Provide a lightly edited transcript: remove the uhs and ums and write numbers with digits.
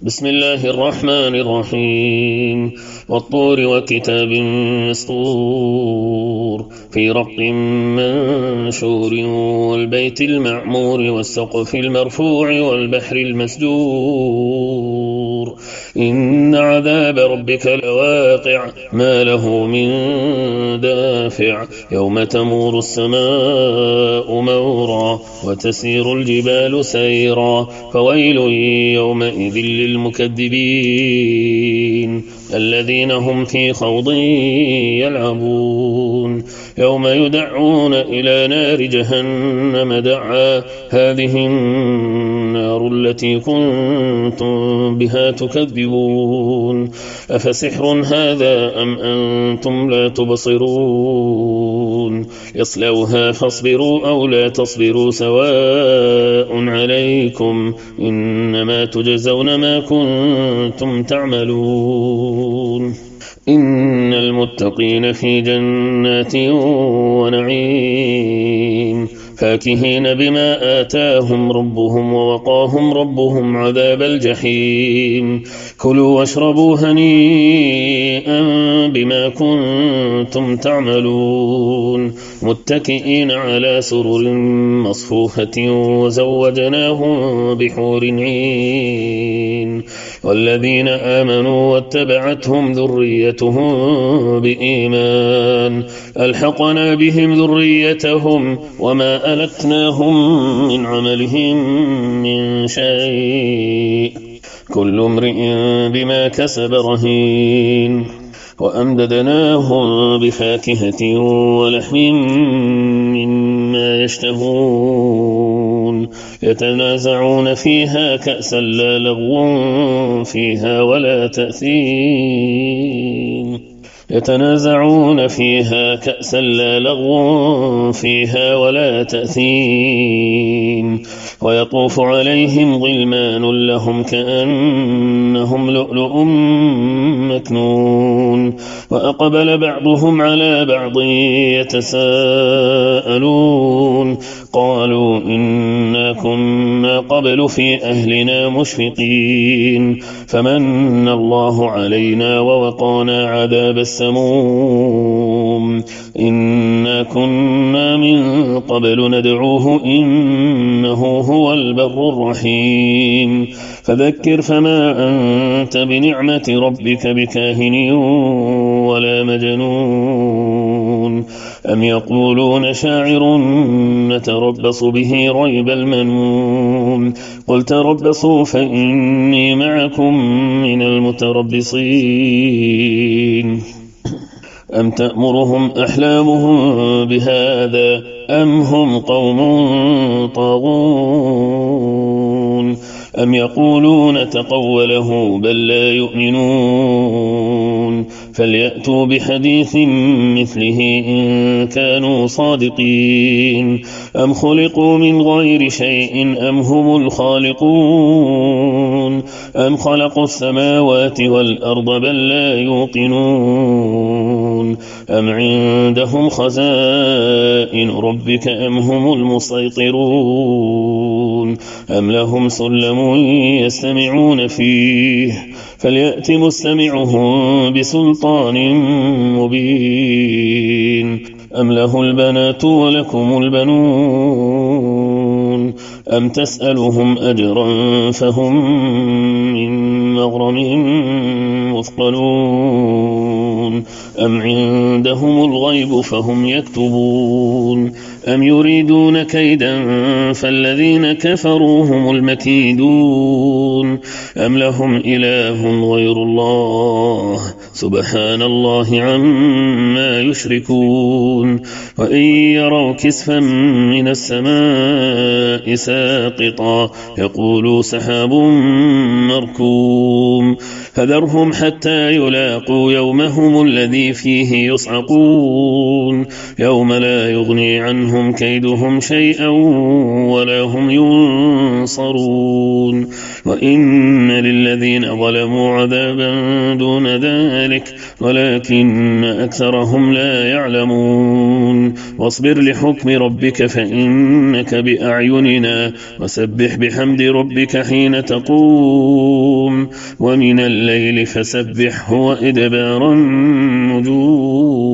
بسم الله الرحمن الرحيم والطور وكتاب مسطور في رق منشور والبيت المعمور والسقف المرفوع والبحر المسجور إن عذاب ربك لواقع ما له من دافع يوم تمور السماء مورا وتسير الجبال سيرا فويل يومئذ للمكذبين الذين هم في خوض يلعبون يوم يدعون إلى نار جهنم دعا هذه النار التي كنتم بها تكذبون أفسحر هذا أم أنتم لا تبصرون يصلوها فاصبروا أو لا تصبروا سواء عليكم إنما تجزون ما كنتم تعملون إن المتقين في جنات ونعيم فاكهين بما آتاهم ربهم ووقاهم ربهم عذاب الجحيم كلوا واشربوا هنيئا بما كنتم تعملون متكئين على سرر مصفوفة وزوجناهم بحور عين والذين آمنوا واتبعتهم ذريتهم بإيمان ألحقنا بهم ذريتهم وما ألتناهم من عملهم من شيء كل امرئ بما كسب رهين وأمددناهم بفاكهة ولحم مما يشتهون يتنازعون فيها كأسا لا لغو فيها ولا تأثيم يتنازعون فيها كأسا لا لغو فيها ولا تأثيم ويطوف عليهم غلمان لهم كأنهم لؤلؤ مكنون وأقبل بعضهم على بعض يتساءلون قالوا إنا كنا قبل في أهلنا مشفقين فمن الله علينا ووقانا عذاب السموم إنا كنا من قبل ندعوه إنه هو البر الرحيم فذكر فما أنت بنعمة ربك بكاهن ولا مجنون أم يقولون شاعر نتربص به ريب المنون قل تربصوا فإني معكم من المتربصين أم تأمرهم أحلامهم بهذا أم هم قوم طاغون أم يقولون تقوله بل لا يؤمنون فليأتوا بحديث مثله إن كانوا صادقين أم خلقوا من غير شيء أم هم الخالقون أم خلقوا السماوات والأرض بل لا يوقنون أم عندهم خزائن ربك أم هم المسيطرون أم لهم سلم يستمعون فيه فليأت مستمعهم بسلطان مبين أم له البنات ولكم البنون أم تسألهم أجرا فهم من مغرم مثقلون أم عندهم الغيب فهم يكتبون أم يريدون كيدا فالذين كفروا هم المكيدون أم لهم إله غير الله سبحان الله عما يشركون وإن يروا كسفا من السماء ساقطا يقولوا سحاب مركوم فذرهم حتى يلاقوا يومهم الذي فيه يصعقون يوم لا يغني عنهم يغنهم كيدهم شيئا ولا هم ينصرون وإن للذين ظلموا عذابا دون ذلك ولكن أكثرهم لا يعلمون واصبر لحكم ربك فإنك بأعيننا وسبح بحمد ربك حين تقوم ومن الليل فسبحه وإدبار النجوم